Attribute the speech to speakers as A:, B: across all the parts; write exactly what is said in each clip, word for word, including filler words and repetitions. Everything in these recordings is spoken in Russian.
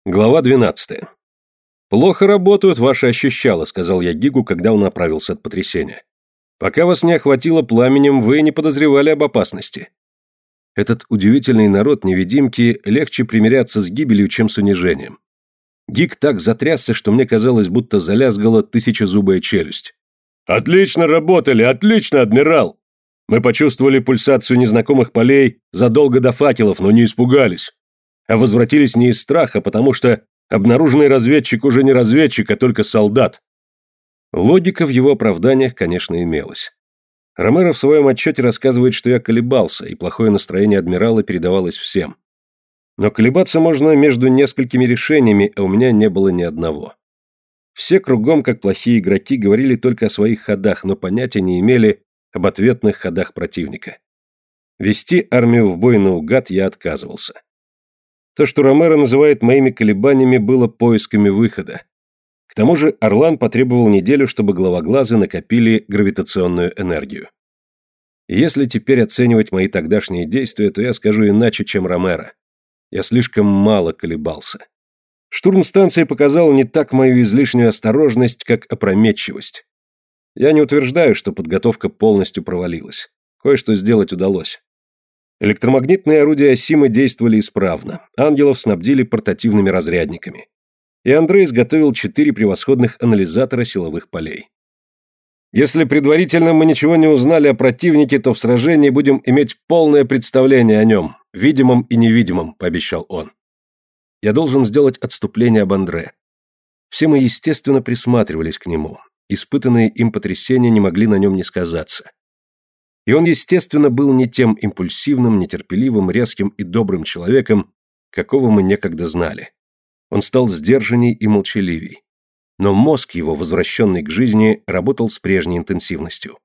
A: Глава двенадцатая. «Плохо работают ваши ощущала», — сказал я Гигу, когда он оправился от потрясения. «Пока вас не охватило пламенем, вы не подозревали об опасности». Этот удивительный народ-невидимки легче примиряться с гибелью, чем с унижением. Гиг так затрясся, что мне казалось, будто залязгала тысячезубая челюсть. «Отлично работали, отлично, адмирал! Мы почувствовали пульсацию незнакомых полей задолго до факелов, но не испугались. А возвратились не из страха, потому что обнаруженный разведчик уже не разведчик, а только солдат». Логика в его оправданиях, конечно, имелась. Ромеро в своем отчете рассказывает, что я колебался, и плохое настроение адмирала передавалось всем. Но колебаться можно между несколькими решениями, а у меня не было ни одного. Все кругом, как плохие игроки, говорили только о своих ходах, но понятия не имели об ответных ходах противника. Вести армию в бой наугад я отказывался. То, что Ромеро называет моими колебаниями, было поисками выхода. К тому же Орлан потребовал неделю, чтобы головоглазы накопили гравитационную энергию. И если теперь оценивать мои тогдашние действия, то я скажу иначе, чем Ромеро. Я слишком мало колебался. Штурм станции показал не так мою излишнюю осторожность, как опрометчивость. Я не утверждаю, что подготовка полностью провалилась. Кое-что сделать удалось. Электромагнитные орудия Асимы действовали исправно. Ангелов снабдили портативными разрядниками. И Андрей изготовил четыре превосходных анализатора силовых полей. «Если предварительно мы ничего не узнали о противнике, то в сражении будем иметь полное представление о нем, видимом и невидимом», — пообещал он. Я должен сделать отступление об Андре. Все мы, естественно, присматривались к нему. Испытанные им потрясения не могли на нем не сказаться. И он, естественно, был не тем импульсивным, нетерпеливым, резким и добрым человеком, какого мы некогда знали. Он стал сдержанней и молчаливей. Но мозг его, возвращенный к жизни, работал с прежней интенсивностью.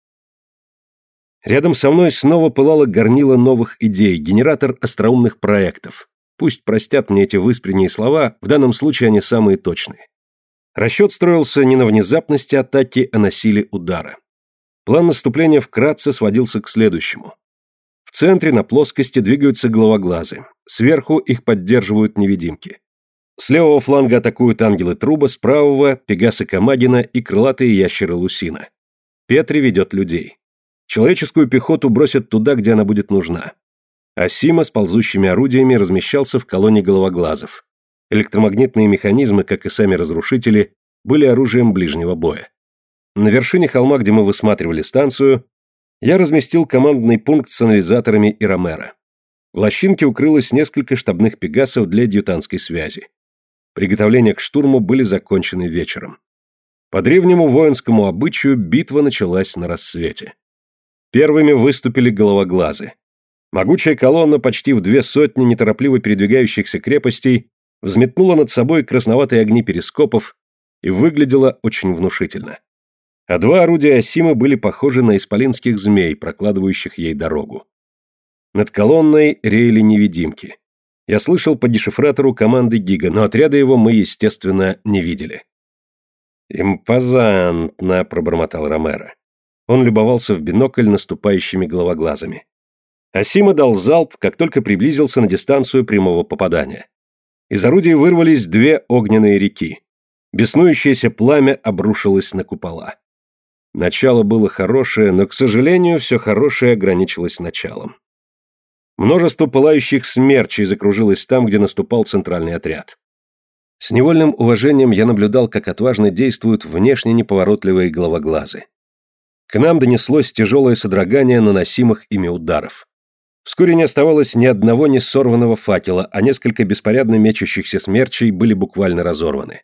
A: Рядом со мной снова пылало горнило новых идей, генератор остроумных проектов. Пусть простят мне эти выспренние слова, в данном случае они самые точные. Расчет строился не на внезапности атаки, а на силе удара. План наступления вкратце сводился к следующему. В центре на плоскости двигаются головоглазы, сверху их поддерживают невидимки. С левого фланга атакуют ангелы Труба, с правого – Пегасы Камагина и крылатые ящеры Лусина. Петри ведет людей. Человеческую пехоту бросят туда, где она будет нужна. Асима с ползущими орудиями размещался в колонне головоглазов. Электромагнитные механизмы, как и сами разрушители, были оружием ближнего боя. На вершине холма, где мы высматривали станцию, я разместил командный пункт с анализаторами и Ромеро. В лощинке укрылось несколько штабных пегасов для адъютантской связи. Приготовления к штурму были закончены вечером. По древнему воинскому обычаю битва началась на рассвете. Первыми выступили головоглазы. Могучая колонна почти в две сотни неторопливо передвигающихся крепостей взметнула над собой красноватые огни перископов и выглядела очень внушительно. А два орудия Асимы были похожи на исполинских змей, прокладывающих ей дорогу. Над колонной реяли невидимки. Я слышал по дешифратору команды Гига, но отряда его мы, естественно, не видели. «Импозантно», — пробормотал Ромеро. Он любовался в бинокль наступающими головоглазами. Асима дал залп, как только приблизился на дистанцию прямого попадания. Из орудий вырвались две огненные реки. Беснующееся пламя обрушилось на купола. Начало было хорошее, но, к сожалению, все хорошее ограничилось началом. Множество пылающих смерчей закружилось там, где наступал центральный отряд. С невольным уважением я наблюдал, как отважно действуют внешне неповоротливые головоглазы. К нам донеслось тяжелое содрогание наносимых ими ударов. Вскоре не оставалось ни одного не сорванного факела, а несколько беспорядно мечущихся смерчей были буквально разорваны.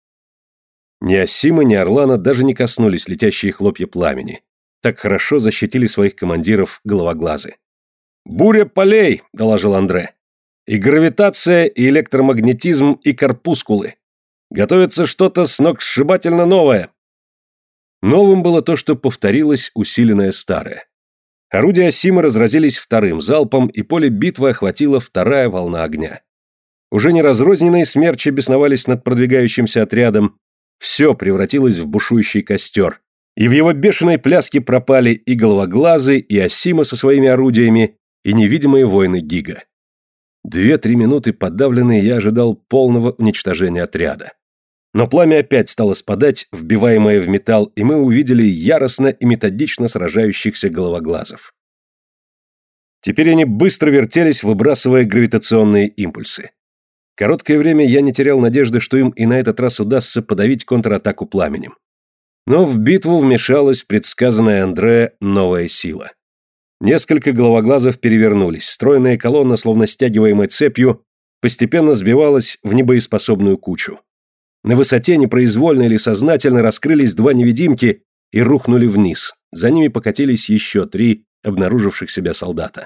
A: Ни Асимы, ни Орлана даже не коснулись летящие хлопья пламени. Так хорошо защитили своих командиров головоглазы. «Буря полей!» – доложил Андре. «И гравитация, и электромагнетизм, и корпускулы. Готовится что-то сногсшибательно новое». Новым было то, что повторилось усиленное старое. Орудия Асимы разразились вторым залпом, и поле битвы охватила вторая волна огня. Уже не разрозненные смерчи бесновались над продвигающимся отрядом, все превратилось в бушующий костер, и в его бешеной пляске пропали и головоглазы, и Асима со своими орудиями, и невидимые воины Гига. Две-три минуты подавленный я ожидал полного уничтожения отряда. Но пламя опять стало спадать, вбиваемое в металл, и мы увидели яростно и методично сражающихся головоглазов. Теперь они быстро вертелись, выбрасывая гравитационные импульсы. Короткое время я не терял надежды, что им и на этот раз удастся подавить контратаку пламенем. Но в битву вмешалась предсказанная Андре новая сила. Несколько головоглазов перевернулись, стройная колонна, словно стягиваемая цепью, постепенно сбивалась в небоеспособную кучу. На высоте непроизвольно или сознательно раскрылись два невидимки и рухнули вниз. За ними покатились еще три обнаруживших себя солдата.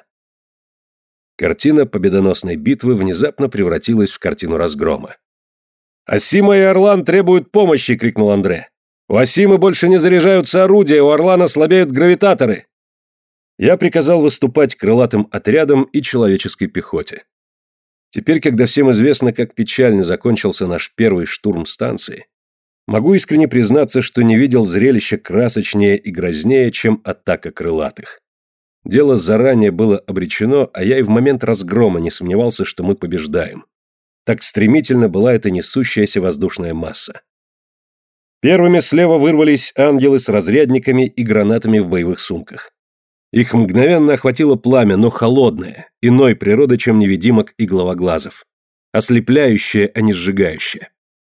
A: Картина победоносной битвы внезапно превратилась в картину разгрома. «Асима и Орлан требуют помощи!» — крикнул Андре. «У Асимы больше не заряжаются орудия, у Орлана слабеют гравитаторы!» Я приказал выступать крылатым отрядам и человеческой пехоте. Теперь, когда всем известно, как печально закончился наш первый штурм станции, могу искренне признаться, что не видел зрелища красочнее и грознее, чем атака крылатых. Дело заранее было обречено, а я и в момент разгрома не сомневался, что мы побеждаем. Так стремительно была эта несущаяся воздушная масса. Первыми слева вырвались ангелы с разрядниками и гранатами в боевых сумках. Их мгновенно охватило пламя, но холодное, иной природы, чем невидимок и головоглазов. Ослепляющее, а не сжигающее.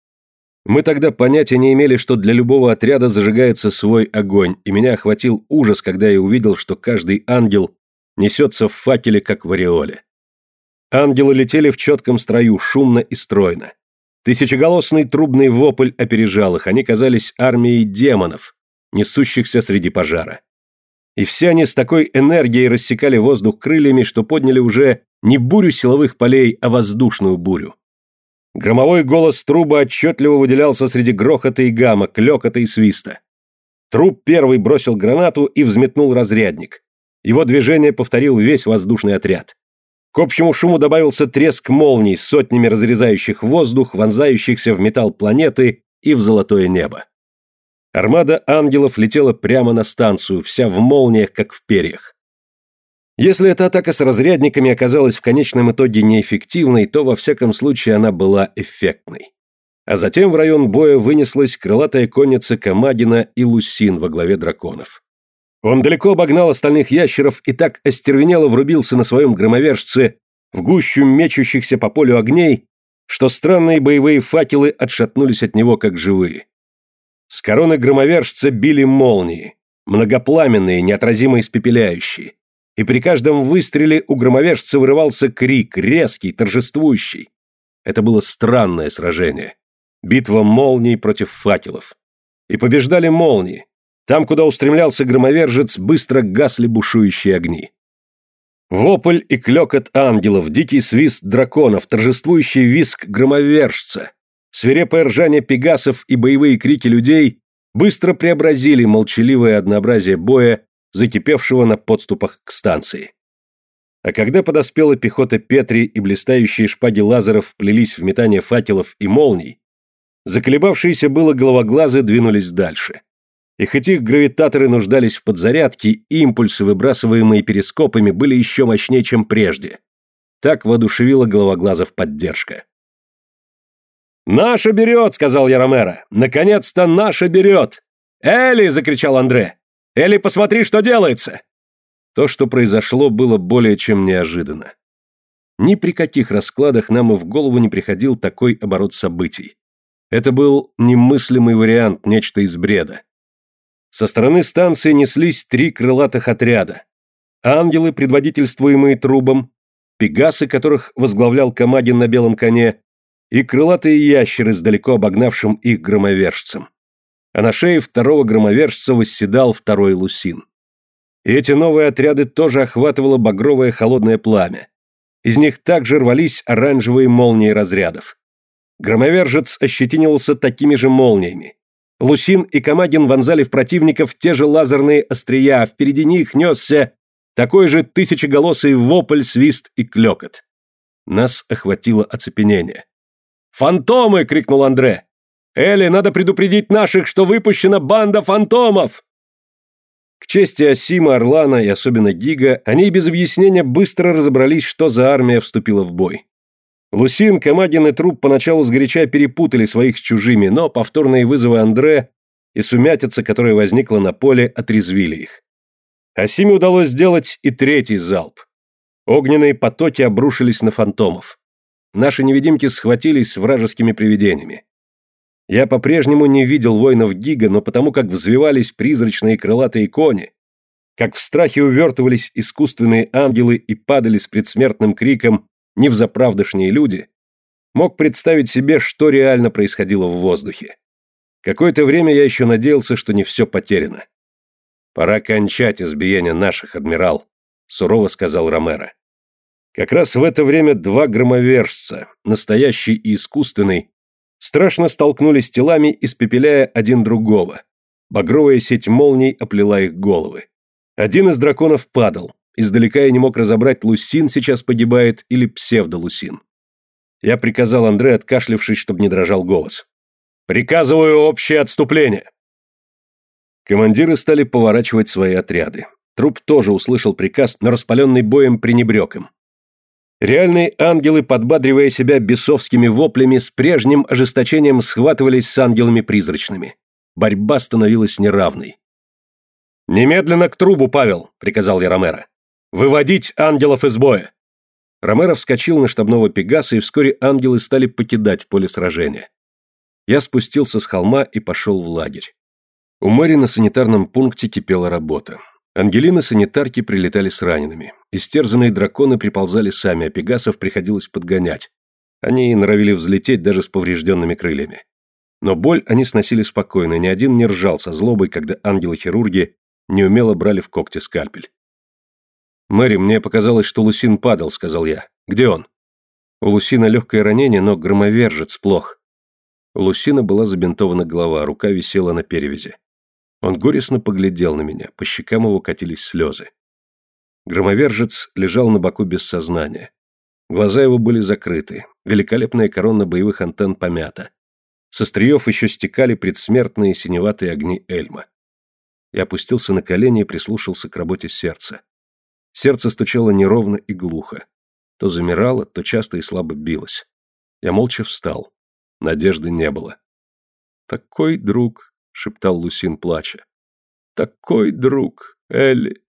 A: Мы тогда понятия не имели, что для любого отряда зажигается свой огонь, и меня охватил ужас, когда я увидел, что каждый ангел несется в факеле, как в ореоле. Ангелы летели в четком строю, шумно и стройно. Тысячеголосный трубный вопль опережал их, они казались армией демонов, несущихся среди пожара. И все они с такой энергией рассекали воздух крыльями, что подняли уже не бурю силовых полей, а воздушную бурю. Громовой голос труба отчетливо выделялся среди грохота и гама, клёкота и свиста. Труб первый бросил гранату и взметнул разрядник. Его движение повторил весь воздушный отряд. К общему шуму добавился треск молний, сотнями разрезающих воздух, вонзающихся в металл планеты и в золотое небо. Армада ангелов летела прямо на станцию, вся в молниях, как в перьях. Если эта атака с разрядниками оказалась в конечном итоге неэффективной, то во всяком случае она была эффектной. А затем в район боя вынеслась крылатая конница Камадина и Лусин во главе драконов. Он далеко обогнал остальных ящеров и так остервенело врубился на своем громовержце в гущу мечущихся по полю огней, что странные боевые факелы отшатнулись от него, как живые. С короны громовержца били молнии, многопламенные, неотразимо испепеляющие. И при каждом выстреле у громовержца вырывался крик, резкий, торжествующий. Это было странное сражение. Битва молний против факелов. И побеждали молнии. Там, куда устремлялся громовержец, быстро гасли бушующие огни. Вопль и клёкот ангелов, дикий свист драконов, торжествующий визг громовержца, свирепое ржание пегасов и боевые крики людей быстро преобразили молчаливое однообразие боя, закипевшего на подступах к станции. А когда подоспела пехота Петри и блистающие шпаги лазеров вплелись в метание факелов и молний, заколебавшиеся было головоглазы двинулись дальше. И хоть их гравитаторы нуждались в подзарядке, импульсы, выбрасываемые перископами, были еще мощнее, чем прежде. Так воодушевила головоглазов поддержка. «Наша берет!» — сказал я Ромеро. «Наконец-то наша берет!» «Элли!» — закричал Андре. «Элли, посмотри, что делается!» То, что произошло, было более чем неожиданно. Ни при каких раскладах нам и в голову не приходил такой оборот событий. Это был немыслимый вариант, нечто из бреда. Со стороны станции неслись три крылатых отряда. Ангелы, предводительствуемые трубом, пегасы, которых возглавлял Камадин на белом коне, и крылатые ящеры с далеко обогнавшим их громовержцем. А на шее второго громовержца восседал второй Лусин. И эти новые отряды тоже охватывало багровое холодное пламя. Из них также рвались оранжевые молнии разрядов. Громовержец ощетинился такими же молниями. Лусин и Камадин вонзали в противников те же лазерные острия, а впереди них несся такой же тысячеголосый вопль, свист и клёкот. Нас охватило оцепенение. «Фантомы!» — крикнул Андре. «Элли, надо предупредить наших, что выпущена банда фантомов!» К чести Асима, Орлана и особенно Гига, они без объяснения быстро разобрались, что за армия вступила в бой. Лусин, Камагин и Труп поначалу сгоряча перепутали своих с чужими, но повторные вызовы Андре и сумятица, которая возникла на поле, отрезвили их. Асиме удалось сделать и третий залп. Огненные потоки обрушились на фантомов. Наши невидимки схватились с вражескими привидениями. Я по-прежнему не видел воинов Гига, но потому как взвивались призрачные крылатые кони, как в страхе увертывались искусственные ангелы и падали с предсмертным криком невзаправдошние люди, мог представить себе, что реально происходило в воздухе. Какое-то время я еще надеялся, что не все потеряно. «Пора кончать избиение наших, адмирал», — сурово сказал Ромеро. Как раз в это время два громовержца, настоящий и искусственный, страшно столкнулись телами, испепеляя один другого. Багровая сеть молний оплела их головы. Один из драконов падал. Издалека я не мог разобрать, Лусин сейчас погибает или псевдолусин. Я приказал Андре, откашлявшись, чтобы не дрожал голос. «Приказываю общее отступление!» Командиры стали поворачивать свои отряды. Труп тоже услышал приказ, но распаленный боем пренебрег им. Реальные ангелы, подбадривая себя бесовскими воплями, с прежним ожесточением схватывались с ангелами призрачными. Борьба становилась неравной. «Немедленно к трубу, Павел!» — приказал я Ромеро. «Выводить ангелов из боя!» Ромеро вскочил на штабного Пегаса, и вскоре ангелы стали покидать поле сражения. Я спустился с холма и пошел в лагерь. У Мэри на санитарном пункте кипела работа. Ангелины-санитарки прилетали с ранеными. Истерзанные драконы приползали сами, а пегасов приходилось подгонять. Они норовили взлететь даже с поврежденными крыльями. Но боль они сносили спокойно, ни один не ржал со злобой, когда ангелы-хирурги неумело брали в когти скальпель. «Мэри, мне показалось, что Лусин падал», — сказал я. «Где он?» «У Лусина легкое ранение, но громовержец плох». У Лусина была забинтована голова, рука висела на перевязи. Он горестно поглядел на меня, по щекам его катились слезы. Громовержец лежал на боку без сознания. Глаза его были закрыты, великолепная корона боевых антенн помята. С остриев еще стекали предсмертные синеватые огни Эльма. Я опустился на колени и прислушался к работе сердца. Сердце стучало неровно и глухо. То замирало, то часто и слабо билось. Я молча встал. Надежды не было. «Такой друг», — шептал Лусин, плача. «Такой друг, Элли».